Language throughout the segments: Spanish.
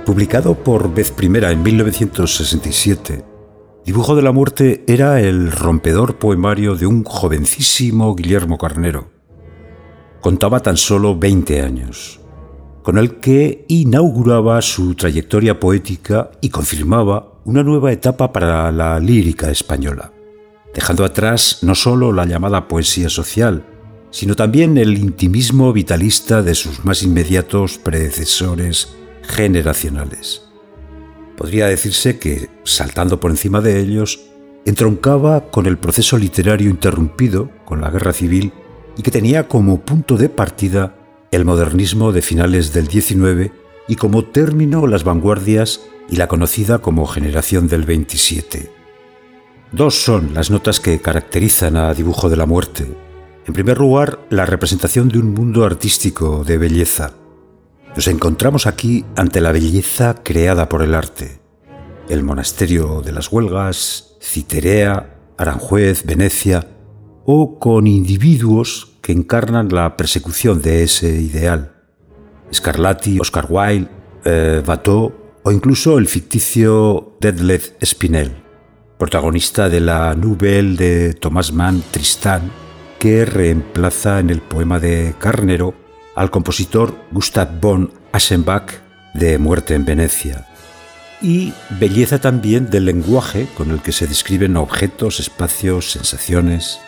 Publicado por vez primera en 1967, Dibujo de la muerte era el rompedor poemario de un jovencísimo Guillermo Carnero. Contaba tan solo 20 años, con el que inauguraba su trayectoria poética y confirmaba una nueva etapa para la lírica española, dejando atrás no solo la llamada poesía social, sino también el intimismo vitalista de sus más inmediatos predecesores generacionales. Podría decirse que, saltando por encima de ellos, entroncaba con el proceso literario interrumpido con la Guerra Civil y que tenía como punto de partida el modernismo de finales del XIX y como término las vanguardias y la conocida como generación del 27. Dos son las notas que caracterizan a Dibujo de la muerte. En primer lugar, la representación de un mundo artístico de belleza. Nos encontramos aquí ante la belleza creada por el arte. El monasterio de las Huelgas, Citerea, Aranjuez, Venecia, o con individuos que encarnan la persecución de ese ideal. Scarlatti, Oscar Wilde, Watteau o incluso el ficticio Detlef Spinel, protagonista de la nouvelle de Thomas Mann, Tristán, que reemplaza en el poema de Carnero al compositor Gustav von Aschenbach de Muerte en Venecia. Y belleza también del lenguaje con el que se describen objetos, espacios, sensaciones.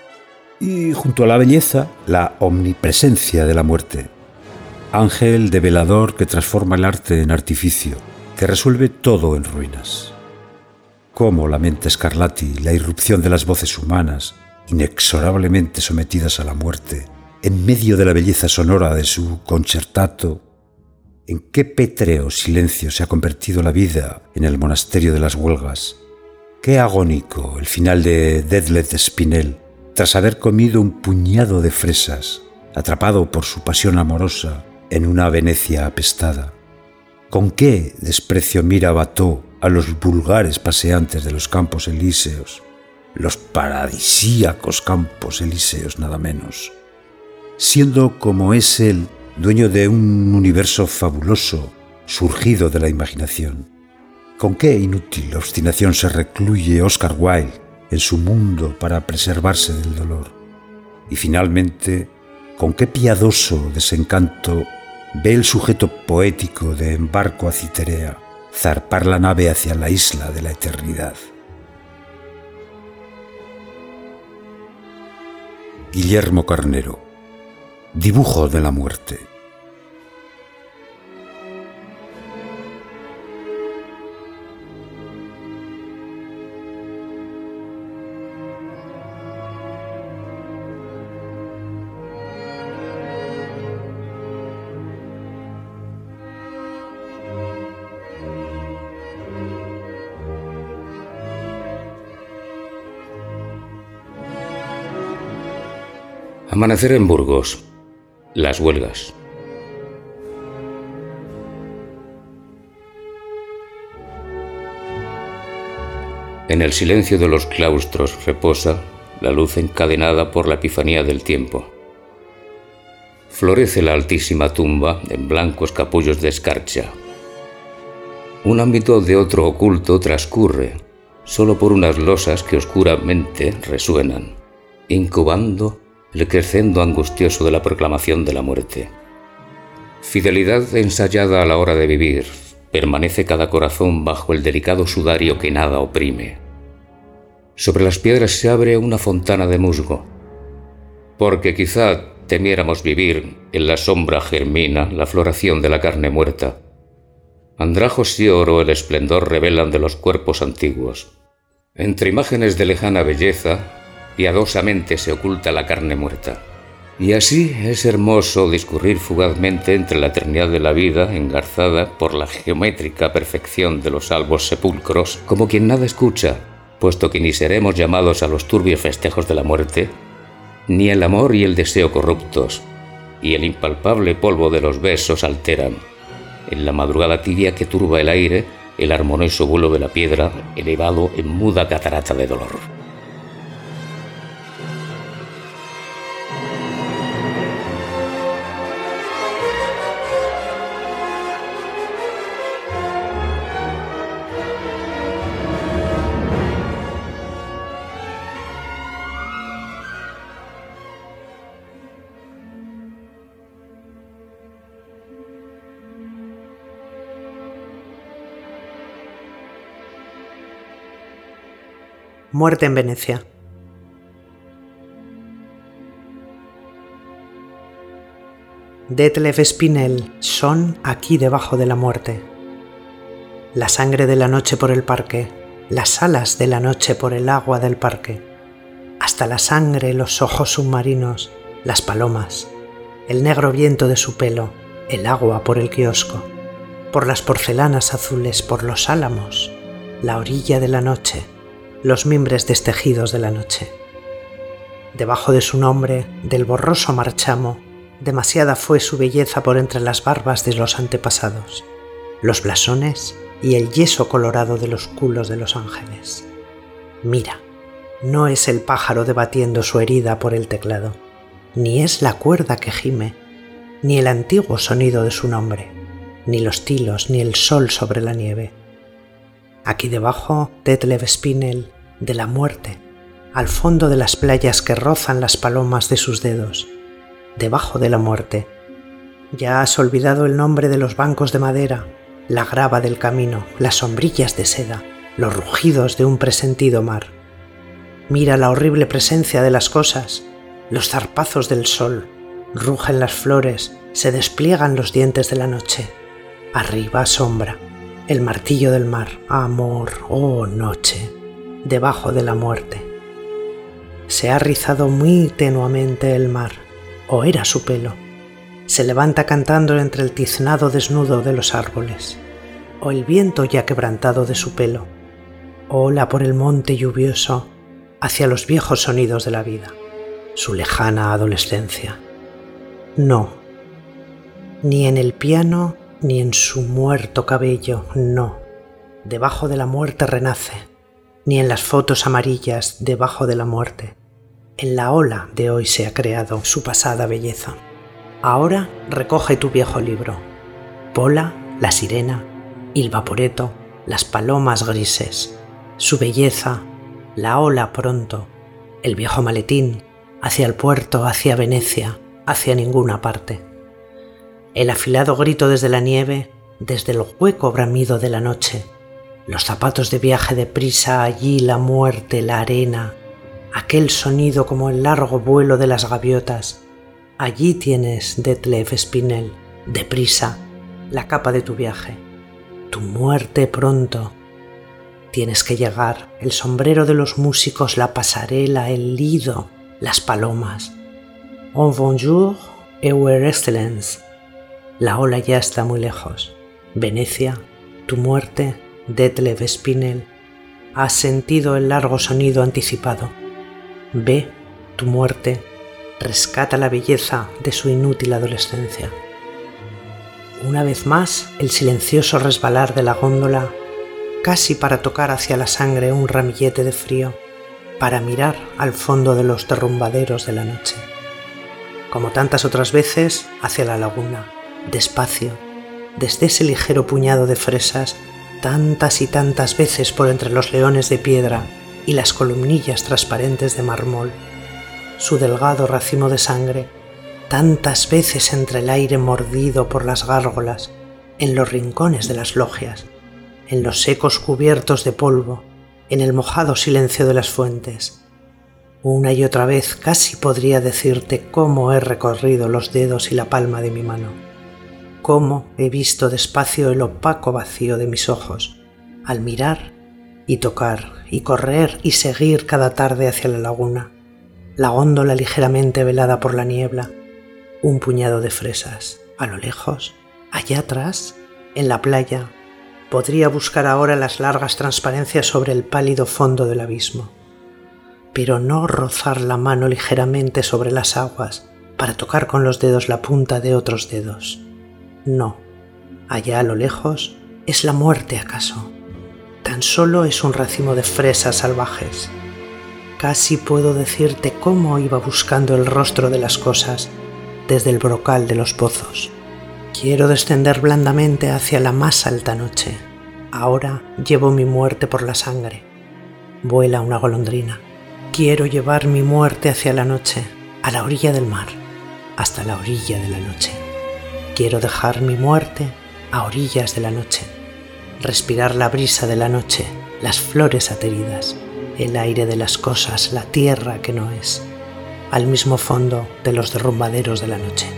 Y junto a la belleza, la omnipresencia de la muerte. Ángel develador que transforma el arte en artificio, que resuelve todo en ruinas. Cómo lamenta Scarlatti la irrupción de las voces humanas, inexorablemente sometidas a la muerte, en medio de la belleza sonora de su concertato. ¿En qué pétreo silencio se ha convertido la vida en el monasterio de las Huelgas? Qué agónico el final de Detlef Spinel, tras haber comido un puñado de fresas, atrapado por su pasión amorosa en una Venecia apestada. ¿Con qué desprecio mira Watteau a los vulgares paseantes de los campos elíseos, los paradisíacos campos elíseos nada menos? Siendo como es él, dueño de un universo fabuloso, surgido de la imaginación. ¿Con qué inútil obstinación se recluye Oscar Wilde en su mundo para preservarse del dolor? Y finalmente, ¿con qué piadoso desencanto ve el sujeto poético de Embarco a Citerea zarpar la nave hacia la isla de la eternidad? Guillermo Carnero. Dibujo de la muerte. Amanecer en Burgos. Las Huelgas. En el silencio de los claustros reposa la luz encadenada por la epifanía del tiempo. Florece la altísima tumba en blancos capullos de escarcha. Un ámbito de otro oculto transcurre, solo por unas losas que oscuramente resuenan, incubando el crescendo angustioso de la proclamación de la muerte. Fidelidad ensayada a la hora de vivir, permanece cada corazón bajo el delicado sudario que nada oprime. Sobre las piedras se abre una fontana de musgo, porque quizá temiéramos vivir, en la sombra germina la floración de la carne muerta. Andrajos y oro el esplendor revelan de los cuerpos antiguos. Entre imágenes de lejana belleza, piadosamente se oculta la carne muerta. Y así es hermoso discurrir fugazmente entre la eternidad de la vida, engarzada por la geométrica perfección de los albos sepulcros, como quien nada escucha, puesto que ni seremos llamados a los turbios festejos de la muerte, ni el amor y el deseo corruptos, y el impalpable polvo de los besos alteran, en la madrugada tibia que turba el aire, el armonioso vuelo de la piedra, elevado en muda catarata de dolor. Muerte en Venecia. Detlev Spinel, son aquí debajo de la muerte. La sangre de la noche por el parque, las alas de la noche por el agua del parque, hasta la sangre, los ojos submarinos, las palomas, el negro viento de su pelo, el agua por el kiosco, por las porcelanas azules, por los álamos, la orilla de la noche, los mimbres destejidos de la noche. Debajo de su nombre, del borroso marchamo, demasiada fue su belleza por entre las barbas de los antepasados, los blasones y el yeso colorado de los culos de los ángeles. Mira, no es el pájaro debatiendo su herida por el teclado, ni es la cuerda que gime, ni el antiguo sonido de su nombre, ni los tilos, ni el sol sobre la nieve. Aquí debajo, Detlev Spinel, de la muerte, al fondo de las playas que rozan las palomas de sus dedos, debajo de la muerte. Ya has olvidado el nombre de los bancos de madera, la grava del camino, las sombrillas de seda, los rugidos de un presentido mar. Mira la horrible presencia de las cosas, los zarpazos del sol, rugen las flores, se despliegan los dientes de la noche. Arriba sombra, el martillo del mar, amor, oh noche, debajo de la muerte. Se ha rizado muy tenuamente el mar, o era su pelo. Se levanta cantando entre el tiznado desnudo de los árboles, o el viento ya quebrantado de su pelo, ola por el monte lluvioso hacia los viejos sonidos de la vida, su lejana adolescencia. No, ni en el piano ni en su muerto cabello, no, debajo de la muerte renace, ni en las fotos amarillas debajo de la muerte. En la ola de hoy se ha creado su pasada belleza. Ahora recoge tu viejo libro. Pola, la sirena, il vaporetto, las palomas grises, su belleza, la ola pronto, el viejo maletín, hacia el puerto, hacia Venecia, hacia ninguna parte. El afilado grito desde la nieve, desde el hueco bramido de la noche, los zapatos de viaje deprisa, allí la muerte, la arena, aquel sonido como el largo vuelo de las gaviotas. Allí tienes, Detlev Spinel, deprisa, la capa de tu viaje, tu muerte pronto. Tienes que llegar, el sombrero de los músicos, la pasarela, el lido, las palomas. Un bonjour, Your Excellence. La ola ya está muy lejos. Venecia, tu muerte, Detlev Spinel. Has sentido el largo sonido anticipado. Ve, tu muerte, rescata la belleza de su inútil adolescencia. Una vez más, el silencioso resbalar de la góndola, casi para tocar hacia la sangre un ramillete de frío, para mirar al fondo de los derrumbaderos de la noche. Como tantas otras veces, hacia la laguna, despacio, desde ese ligero puñado de fresas, tantas y tantas veces por entre los leones de piedra y las columnillas transparentes de mármol, su delgado racimo de sangre, tantas veces entre el aire mordido por las gárgolas, en los rincones de las logias, en los secos cubiertos de polvo, en el mojado silencio de las fuentes. Una y otra vez casi podría decirte cómo he recorrido los dedos y la palma de mi mano, cómo he visto despacio el opaco vacío de mis ojos, al mirar y tocar y correr y seguir cada tarde hacia la laguna, la góndola ligeramente velada por la niebla, un puñado de fresas, a lo lejos, allá atrás, en la playa. Podría buscar ahora las largas transparencias sobre el pálido fondo del abismo, pero no rozar la mano ligeramente sobre las aguas para tocar con los dedos la punta de otros dedos. No, allá a lo lejos es la muerte acaso. Tan solo es un racimo de fresas salvajes. Casi puedo decirte cómo iba buscando el rostro de las cosas desde el brocal de los pozos. Quiero descender blandamente hacia la más alta noche. Ahora llevo mi muerte por la sangre. Vuela una golondrina. Quiero llevar mi muerte hacia la noche, a la orilla del mar, hasta la orilla de la noche. Quiero dejar mi muerte a orillas de la noche, respirar la brisa de la noche, las flores ateridas, el aire de las cosas, la tierra que no es, al mismo fondo de los derrumbaderos de la noche.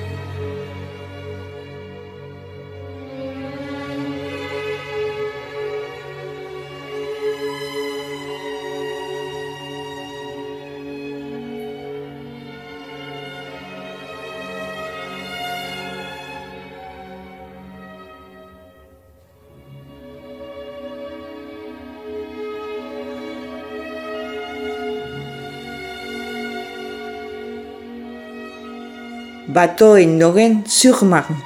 Bateau en Nogent-sur-Marne.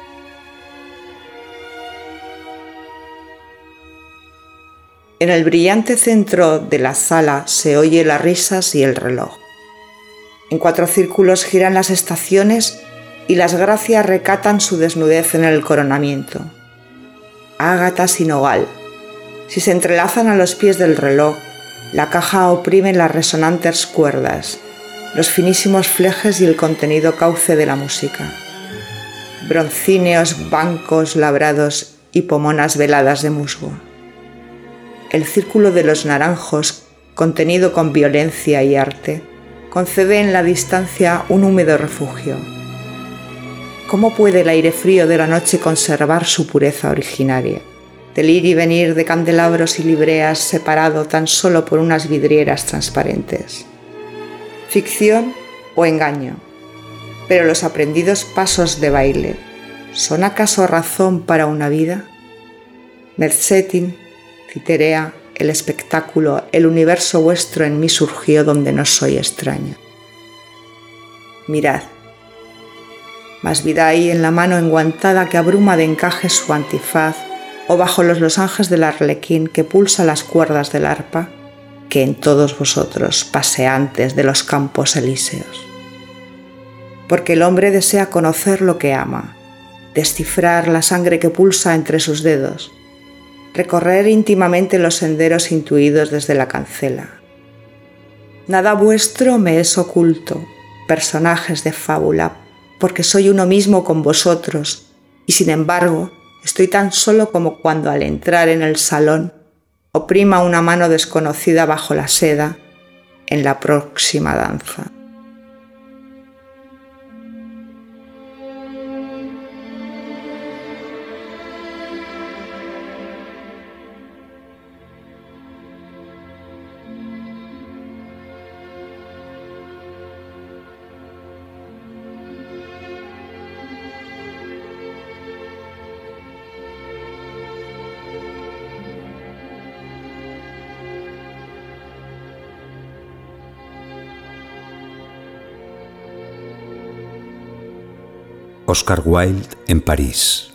En el brillante centro de la sala se oye las risas y el reloj. En 4 círculos giran las estaciones y las gracias recatan su desnudez en el coronamiento. Ágatas y nogal. Si se entrelazan a los pies del reloj, la caja oprime las resonantes cuerdas, los finísimos flejes y el contenido cauce de la música. Broncíneos bancos labrados y pomonas veladas de musgo. El círculo de los naranjos, contenido con violencia y arte, concede en la distancia un húmedo refugio. ¿Cómo puede el aire frío de la noche conservar su pureza originaria? Del ir y venir de candelabros y libreas separado tan solo por unas vidrieras transparentes. Ficción o engaño. Pero los aprendidos pasos de baile, ¿son acaso razón para una vida? Mercetin, Citerea, el espectáculo, el universo vuestro en mí surgió donde no soy extraña. Mirad, más vida hay en la mano enguantada que abruma de encaje su antifaz o bajo los losanges del arlequín que pulsa las cuerdas del arpa que en todos vosotros, paseantes de los campos elíseos. Porque el hombre desea conocer lo que ama, descifrar la sangre que pulsa entre sus dedos, recorrer íntimamente los senderos intuidos desde la cancela. Nada vuestro me es oculto, personajes de fábula, porque soy uno mismo con vosotros, y sin embargo estoy tan solo como cuando al entrar en el salón oprima una mano desconocida bajo la seda en la próxima danza. Oscar Wilde en París.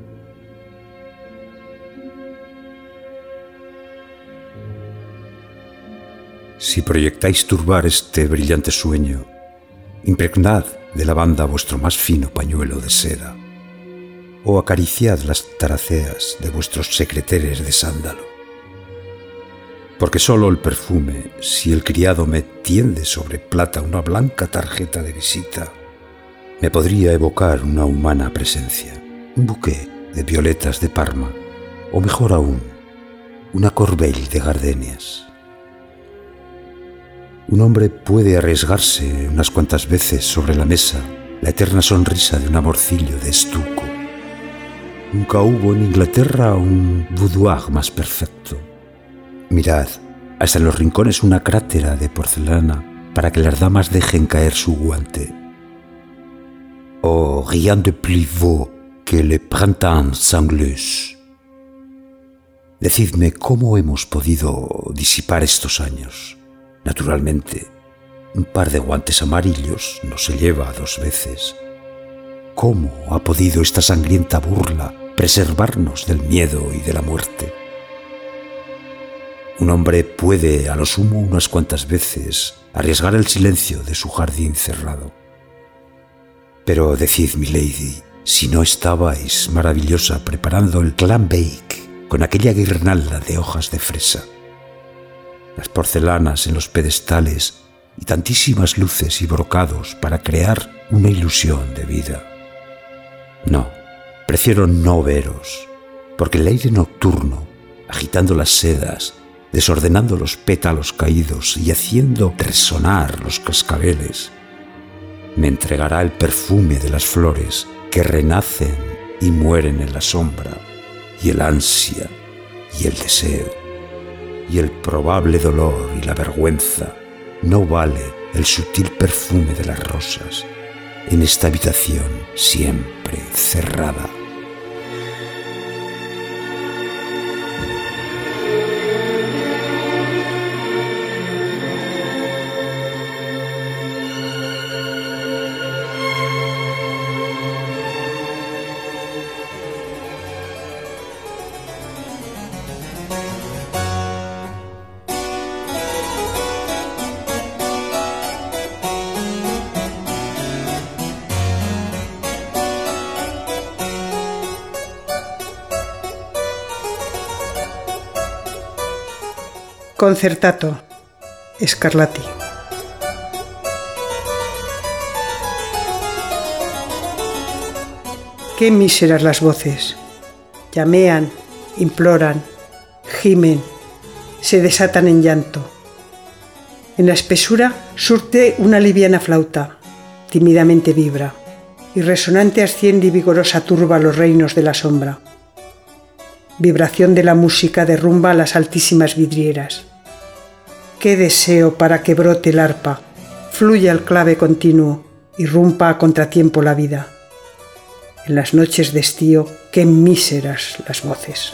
Si proyectáis turbar este brillante sueño, impregnad de lavanda vuestro más fino pañuelo de seda, o acariciad las taraceas de vuestros secreteres de sándalo. Porque sólo el perfume, si el criado me tiende sobre plata una blanca tarjeta de visita, me podría evocar una humana presencia, un buqué de violetas de Parma, o mejor aún, una corbeille de gardenias. Un hombre puede arriesgarse unas cuantas veces sobre la mesa la eterna sonrisa de un amorcillo de estuco. Nunca hubo en Inglaterra un boudoir más perfecto. Mirad, hasta en los rincones una crátera de porcelana para que las damas dejen caer su guante. Oh, rien de plus beau que le printemps anglais. Decidme cómo hemos podido disipar estos años. Naturalmente, un par de guantes amarillos no se lleva 2 veces. ¿Cómo ha podido esta sangrienta burla preservarnos del miedo y de la muerte? Un hombre puede, a lo sumo unas cuantas veces, arriesgar el silencio de su jardín cerrado. Pero decid, milady, si no estabais maravillosa preparando el clam bake con aquella guirnalda de hojas de fresa, las porcelanas en los pedestales y tantísimas luces y brocados para crear una ilusión de vida. No, prefiero no veros, porque el aire nocturno, agitando las sedas, desordenando los pétalos caídos y haciendo resonar los cascabeles. Me entregará el perfume de las flores que renacen y mueren en la sombra, y el ansia y el deseo, y el probable dolor y la vergüenza. No vale el sutil perfume de las rosas en esta habitación siempre cerrada. Concertato, Scarlatti. Qué míseras las voces. Llamean, imploran, gimen, se desatan en llanto. En la espesura surte una liviana flauta, tímidamente vibra, y resonante asciende y vigorosa turba los reinos de la sombra. Vibración de la música derrumba las altísimas vidrieras. Qué deseo para que brote el arpa, fluya el clave continuo, irrumpa a contratiempo la vida. En las noches de estío, qué míseras las voces.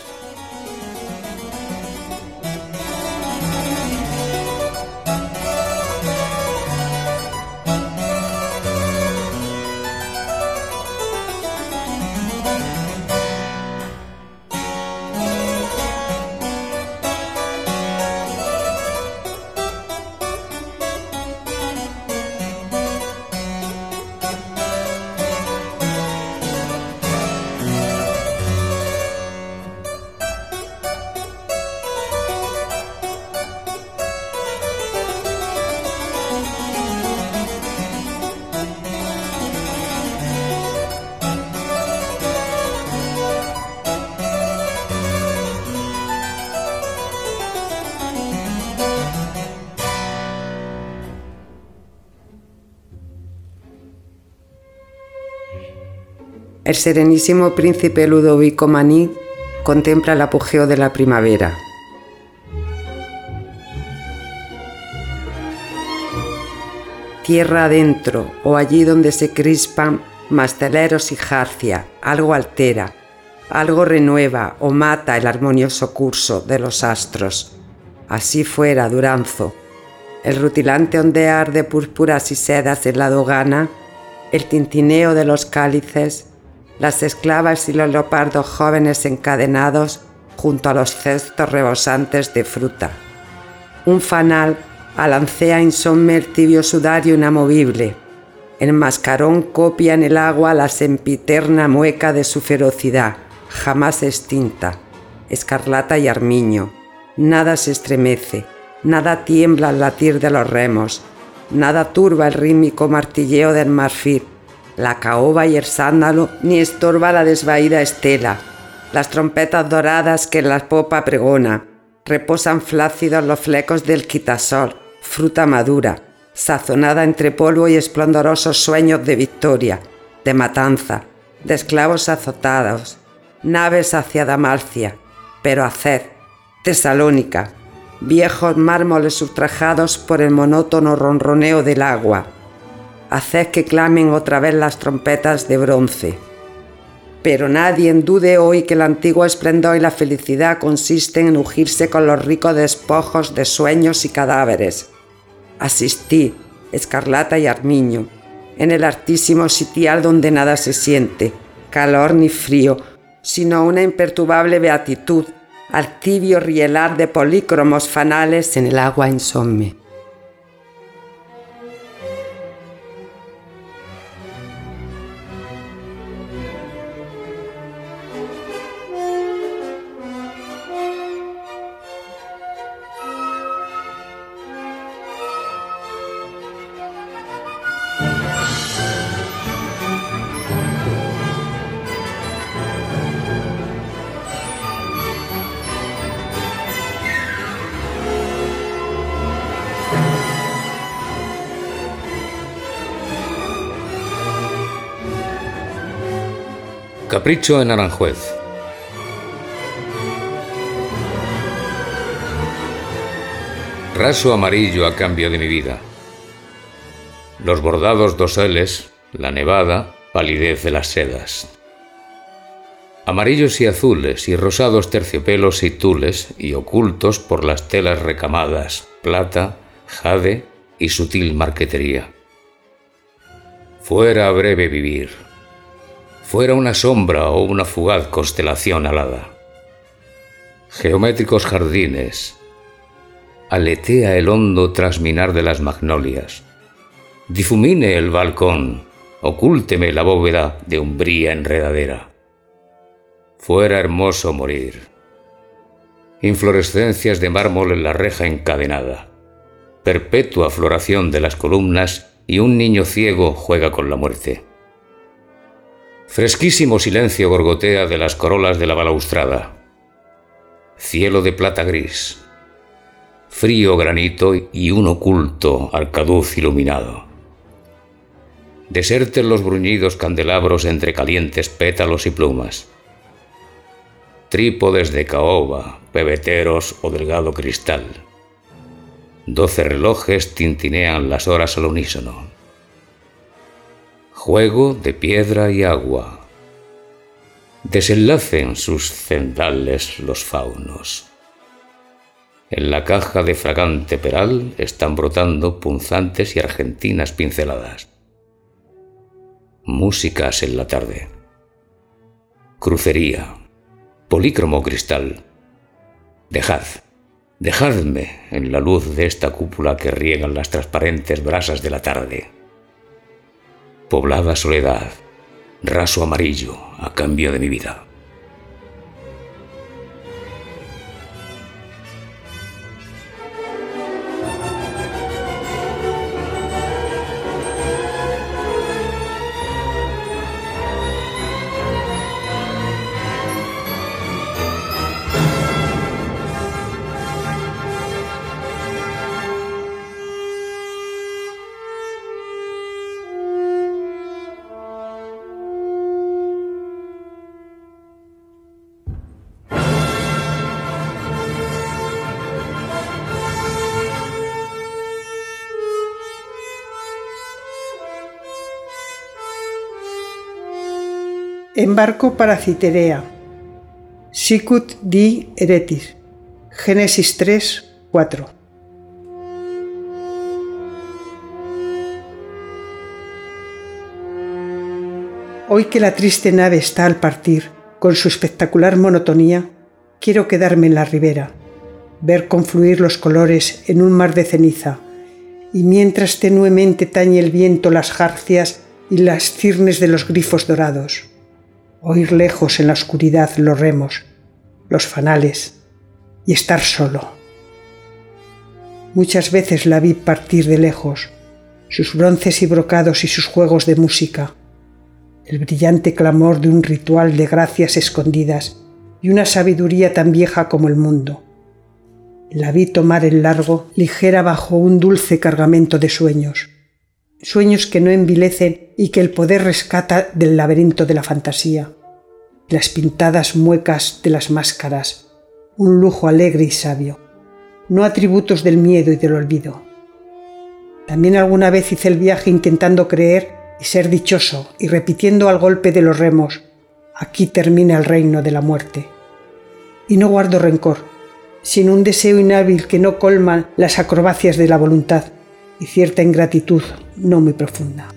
El serenísimo príncipe Ludovico Maní contempla el apogeo de la primavera. Tierra adentro, o allí donde se crispan masteleros y jarcia, algo altera, algo renueva o mata el armonioso curso de los astros. Así fuera Duranzo. El rutilante ondear de púrpuras y sedas en la dogana, el tintineo de los cálices, las esclavas y los leopardos jóvenes encadenados junto a los cestos rebosantes de fruta. Un fanal alancea insomne el tibio sudario inamovible. El mascarón copia en el agua la sempiterna mueca de su ferocidad, jamás extinta. Escarlata y armiño. Nada se estremece, nada tiembla al latir de los remos, nada turba el rítmico martilleo del marfil, la caoba y el sándalo, ni estorba la desvaída estela. Las trompetas doradas que en la popa pregona, reposan flácidos los flecos del quitasol, fruta madura, sazonada entre polvo y esplendorosos sueños de victoria, de matanza, de esclavos azotados, naves hacia Damalcia, pero haced, Tesalónica, viejos mármoles ultrajados por el monótono ronroneo del agua. Haced que clamen otra vez las trompetas de bronce. Pero nadie dude hoy que el antiguo esplendor y la felicidad consisten en ungirse con los ricos despojos de sueños y cadáveres. Asistid, Escarlata y Armiño, en el altísimo sitial donde nada se siente, calor ni frío, sino una imperturbable beatitud, al tibio rielar de polícromos fanales en el agua insomne. Capricho en Aranjuez. Raso amarillo a cambio de mi vida. Los bordados doseles, la nevada, palidez de las sedas. Amarillos y azules y rosados terciopelos y tules y ocultos por las telas recamadas, plata, jade y sutil marquetería. Fuera breve vivir. Fuera una sombra o una fugaz constelación alada. Geométricos jardines. Aletea el hondo trasminar de las magnolias. Difumine el balcón, ocúlteme la bóveda de umbría enredadera. Fuera hermoso morir. Inflorescencias de mármol en la reja encadenada. Perpetua floración de las columnas y un niño ciego juega con la muerte. Fresquísimo silencio gorgotea de las corolas de la balaustrada. Cielo de plata gris. Frío granito y un oculto arcaduz iluminado. Deserten los bruñidos candelabros entre calientes pétalos y plumas. Trípodes de caoba, pebeteros o delgado cristal. 12 relojes tintinean las horas al unísono. Juego de piedra y agua. Desenlacen sus cendales los faunos. En la caja de fragante peral están brotando punzantes y argentinas pinceladas. Músicas en la tarde. Crucería. Polícromo cristal. Dejadme en la luz de esta cúpula que riegan las transparentes brasas de la tarde. Poblada soledad, raso amarillo a cambio de mi vida. Embarco para Citerea. Sicut di Eretis. Génesis 3, 4. Hoy que la triste nave está al partir, con su espectacular monotonía, quiero quedarme en la ribera, ver confluir los colores en un mar de ceniza, y mientras tenuemente tañe el viento las jarcias y las cirnes de los grifos dorados, oír lejos en la oscuridad los remos, los fanales, y estar solo. Muchas veces la vi partir de lejos, sus bronces y brocados y sus juegos de música, el brillante clamor de un ritual de gracias escondidas y una sabiduría tan vieja como el mundo. La vi tomar el largo, ligera bajo un dulce cargamento de sueños, sueños que no envilecen y que el poder rescata del laberinto de la fantasía, las pintadas muecas de las máscaras, un lujo alegre y sabio, no atributos del miedo y del olvido. También alguna vez hice el viaje intentando creer y ser dichoso y repitiendo al golpe de los remos: aquí termina el reino de la muerte. Y no guardo rencor, sino un deseo inhábil que no colma las acrobacias de la voluntad y cierta ingratitud no muy profunda.